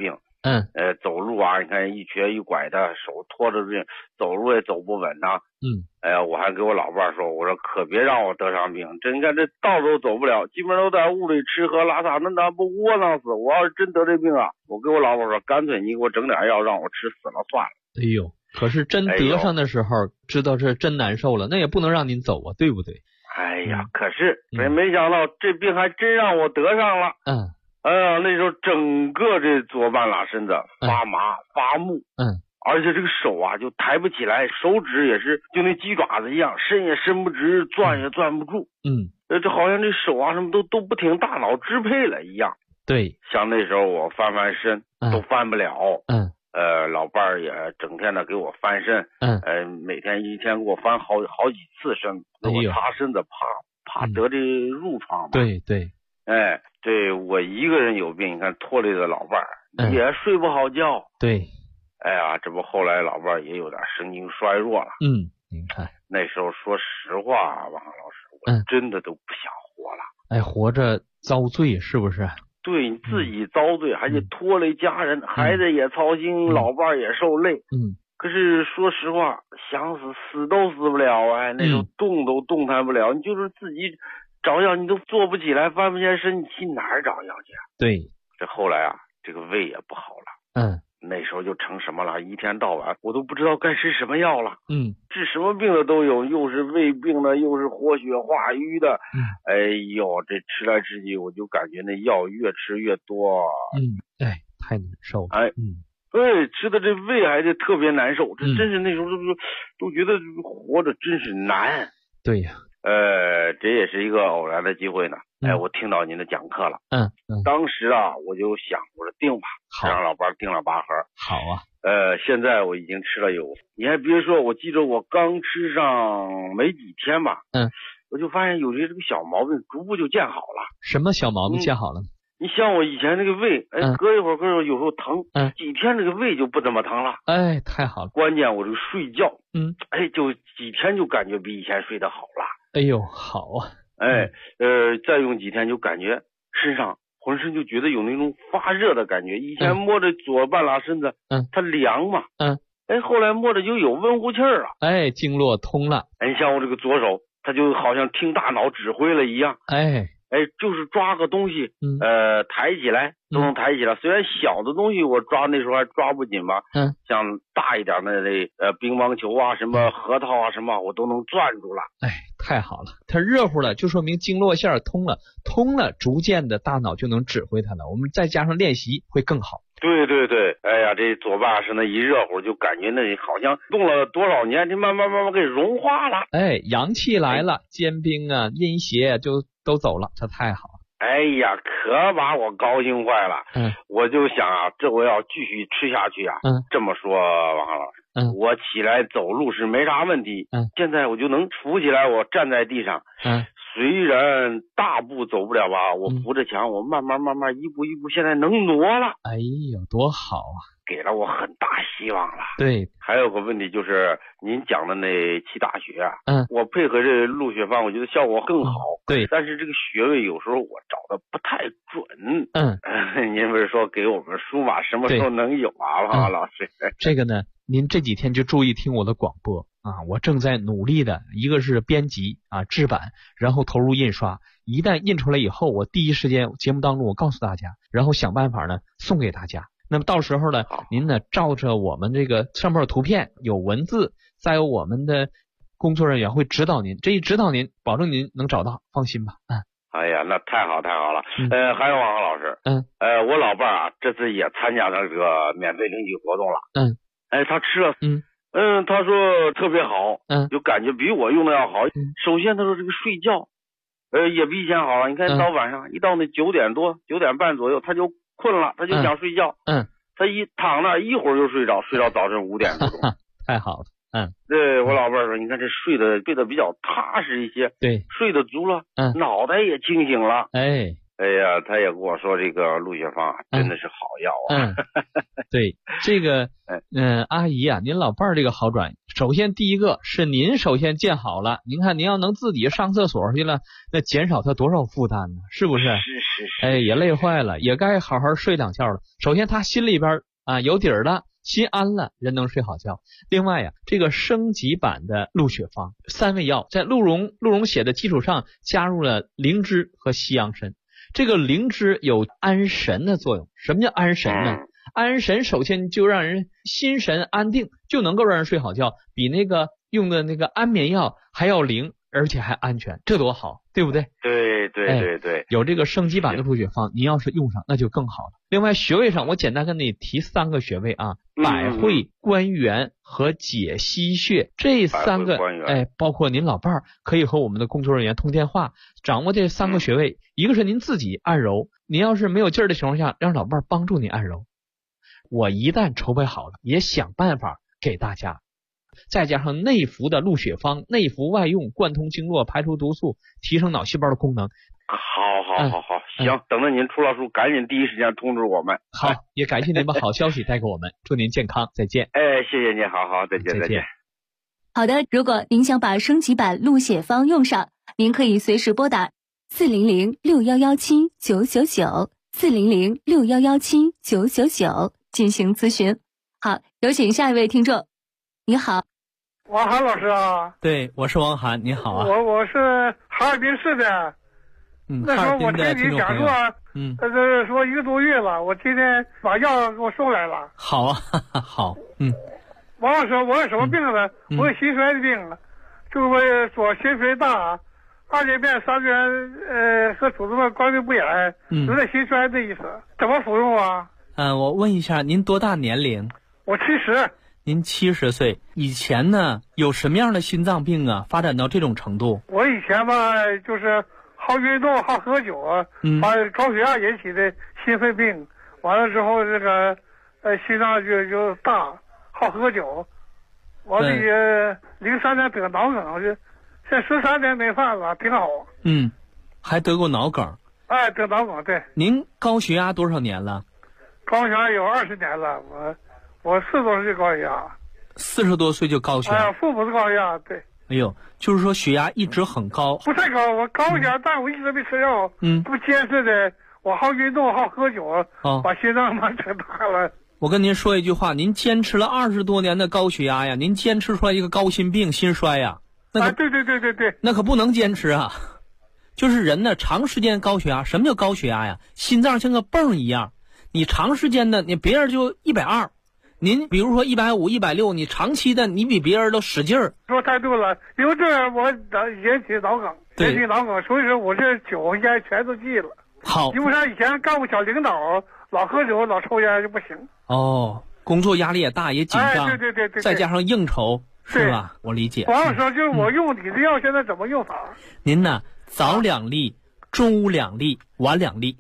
走路啊，你看一瘸一拐的，手拖着病，走路也走不稳呐。我还给我老伴说，我说可别让我得上病，这你看这道都走不了，基本上都在屋里吃喝拉撒，那不窝囊死。我要是真得这病啊，我跟我老伴说，干脆你给我整点药让我吃死了算了。 哎呦，可是真得上的时候，知道是真难受了，那也不能让您走啊，对不对？ 哎呀，可是没想到这病还真让我得上了。那时候整个这左半拉身子发麻发木。而且这个手啊就抬不起来，手指也是就那鸡爪子一样，伸也伸不直，攥也攥不住。这好像这手啊什么都不听大脑支配了一样。 对， 像那时候我翻身都翻不了。老伴儿也整天的给我翻身。每天一天给我翻好几次身，给我擦身子，怕得这褥疮嘛。 对。 对我一个人有病，你看拖累的老伴儿也睡不好觉。 对。 哎呀，这不后来老伴儿也有点神经衰弱了。 您看那时候说实话，王老师，我真的都不想活了。 哎，活着遭罪是不是？ 对，你自己遭罪，还得拖累家人，孩子也操心，老伴儿也受累。可是说实话，想死都死不了。那时候动都动弹不了，你就是自己找药你都做不起来，翻不起来身，你去哪儿找药去？ 对， 这后来啊，这个胃也不好了。那时候就成什么了，一天到晚我都不知道该吃什么药了。治什么病的都有，又是胃病的，又是活血化瘀的。哎呦，这吃来吃去，我就感觉那药越吃越多。 太难受了。 对，吃的这胃还得特别难受，这真是那时候都觉得活着真是难。 对呀。 这也是一个偶然的机会呢。我听到您的讲课了。当时啊，我就想，我说定吧，让老伴订了8盒。 好啊。 现在我已经吃了你还别说，我记得我刚吃上没几天吧。我就发现有些这个小毛病逐步就见好了。 什么小毛病见好了？ 你像我以前那个胃，隔一会儿有时候疼，几天这个胃就不怎么疼了。 太好了。 关键我这个睡觉，就几天就感觉比以前睡得好了。 哎呦，好啊。 再用几天就感觉身上浑身就觉得有那种发热的感觉。以前摸着左半拉身子，它凉嘛。后来摸着就有温乎气儿了。 经络通了。 你像我这个左手，它就好像听大脑指挥了一样。就是抓个东西，抬起来都能抬起来。虽然小的东西我抓那时候还抓不紧吧，像大一点的乒乓球啊，什么核桃啊，什么我都能攥住了。 太好了，它热乎了，就说明经络线通了，逐渐的大脑就能指挥它了。我们再加上练习会更好。对，哎呀，这左半身那一热乎，就感觉那好像动了多少年，这慢慢给融化了。阳气来了，坚冰啊、阴邪就都走了，这太好了。哎呀，可把我高兴坏了。我就想啊，这我要继续吃下去啊。这么说，王老师，我起来走路是没啥问题。现在我就能扶起来，我站在地上。虽然大步走不了吧，我扶着墙，我慢慢一步一步，现在能挪了。哎呦，多好啊！给了我很大希望了。对，还有个问题就是您讲的那7大穴啊，我配合这鹿血方，我觉得效果更好。对，但是这个穴位有时候我找的不太准。您不是说给我们书嘛，什么时候能有啊，王老师？这个呢，您这几天就注意听我的广播啊，我正在努力的，一个是编辑啊、制版，然后投入印刷。一旦印出来以后，我第一时间节目当中我告诉大家，然后想办法呢送给大家。那么到时候呢，您呢照着我们这个上面有图片有文字，再有我们的工作人员会指导您，这一指导您，保证您能找到，放心吧。哎呀，那太好了。还有王老师，我老伴啊，这次也参加了这个免费领取活动了。他吃了，他说特别好，就感觉比我用的要好。首先他说这个睡觉，也比以前好了。你看到晚上一到那9点多、9点半左右，他就困了，他就想睡觉。他一躺那一会儿就睡着早晨5点多钟。太好了。对，我老伴儿说，你看这睡得比较踏实一些。对，睡得足了，脑袋也清醒了。哎呀，他也跟我说，这个鹿血方真的是好药啊。对，这个阿姨啊，您老伴儿这个好转，首先第一个是您首先见好了。您看您要能自己上厕所去了，那减少他多少负担呢？是不是？是。也累坏了，也该好好睡2觉了。首先他心里边啊，有底儿了，心安了，人能睡好觉。另外呀，这个升级版的鹿血方3味药在鹿茸血的基础上加入了灵芝和西洋参。这个灵芝有安神的作用。什么叫安神呢？安神首先就让人心神安定，就能够让人睡好觉，比那个用的那个安眠药还要灵，而且还安全，这多好，对不对？ 对， 有这个升级版的鹿血方，您要是用上那就更好了。另外穴位上我简单跟你提3个穴位啊，百会、关元和解溪穴，这3个包括您老伴儿可以和我们的工作人员通电话，掌握这3个穴位。一个是您自己按揉，您要是没有劲儿的情况下，让老伴儿帮助您按揉。我一旦筹备好了，也想办法给大家。再加上内服的鹿血方，内服外用，贯通经络，排除毒素，提升脑细胞的功能。 好，行，等着您出了书，赶紧第一时间通知我们。 好，也感谢您把好消息带给我们，祝您健康，再见。 谢谢您，好，再见。 好的，如果您想把升级版鹿血方用上，您可以随时拨打400-6117-999，400-6117-999进行咨询。好，有请下一位听众。你好， 王涵老师啊。 对，我是王涵，你好啊。 我是哈尔滨市的。那时候我听你讲座，说1个多月了，我今天把药给我送来了。 好啊，好， 王老师，我有什么病呢？我有心衰的病，就是左心肥大，2年变3年，和主动关节不严，有点心衰的意思。怎么服用啊？ 我问一下，您多大年龄？ 我70。 您70岁，以前呢有什么样的心脏病啊？发展到这种程度？ 我以前吧，就是好运动、好喝酒啊，把高血压引起的心肺病。完了之后，这个心脏就大，好喝酒。完了也03年得脑梗，现在13年没犯了，挺好。 还得过脑梗？ 得脑梗，对。 您高血压多少年了？ 高血压有20年了，我40多岁高血压 ，40多岁就高血压。 父母是高血压，对。 哎呦，就是说血压一直很高。 不太高，我高血压，但我一直没吃药。不坚持的，我好运动，好喝酒，把心脏整大了。 我跟您说一句话，您坚持了20多年的高血压呀，您坚持出来一个高心病、心衰呀，那对， 那可不能坚持啊。就是人呢，长时间高血压，什么叫高血压呀？心脏像个泵一样，你长时间的，你别人就120。您比如说150、160，你长期的你比别人都使劲儿。 说太对了，因为这我引起脑梗，所以说我这酒烟全都戒了。 好， 因为啥以前干过小领导，老喝酒老抽烟就不行。 工作压力也大，也紧张。 对， 再加上应酬，是吧？我理解。 王老师，就是我用你的药现在怎么用法？ 您呢，早2粒，中午2粒，晚2粒。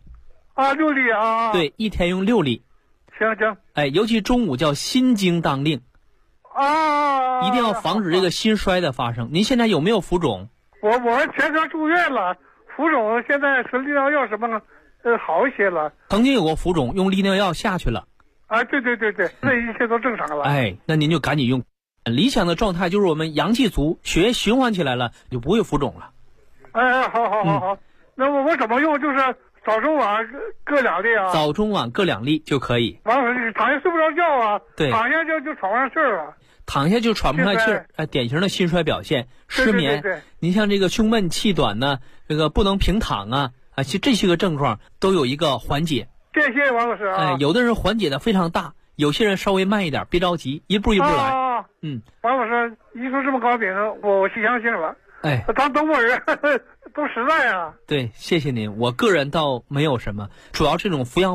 6粒啊？ 对，一天用6粒。 行。 尤其中午叫心经当令一定要防止这个心衰的发生。您现在有没有浮肿？ 我前段住院了，浮肿现在吃利尿药什么好一些了。 曾经有过浮肿，用利尿药下去了。 对，这一切都正常了。 那您就赶紧用。理想的状态就是我们阳气足，血液循环起来了，就不会浮肿了。 好。那我怎么用？就是早中晚各2粒啊？ 早中晚各2粒就可以。 完了，躺下睡不着觉啊？ 对， 躺下就喘不上气儿啊。 躺下就喘不上气儿，典型的心衰表现。失眠， 对。 您像这个胸闷气短呢，这个不能平躺其实这些个症状都有一个缓解。 谢谢王老师啊。 有的人缓解的非常大，有些人稍微慢一点，别着急，一步一步来。 王老师，一说这么高明，我心相信了。当中国人都实在啊。 对，谢谢您。我个人倒没有什么，主要这种服药